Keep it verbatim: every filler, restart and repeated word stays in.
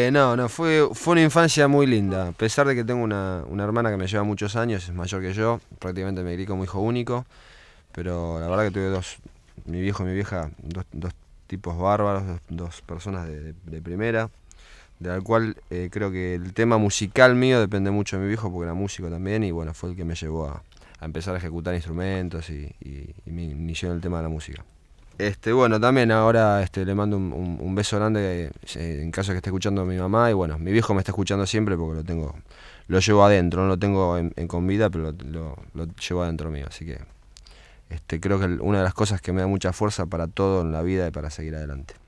Eh, no, no, fue, fue una infancia muy linda. A pesar de que tengo una, una hermana que me lleva muchos años, es mayor que yo, prácticamente me crié como hijo único, pero la verdad que tuve dos, mi viejo y mi vieja, dos, dos tipos bárbaros, dos, dos personas de, de- de primera, de la cual eh, creo que el tema musical mío depende mucho de mi viejo porque era músico también y bueno, fue el que me llevó a, a empezar a ejecutar instrumentos y, y, y me inició en el tema de la música. Este, bueno, también ahora este, le mando un, un- un beso grande eh, en caso de que esté escuchando a mi mamá. Y bueno, mi viejo me está escuchando siempre porque lo tengo, lo llevo adentro, no lo tengo en, en con vida, pero lo, lo- lo llevo adentro mío. Así que este, creo que una de las cosas que me da mucha fuerza para todo en la vida y para seguir adelante.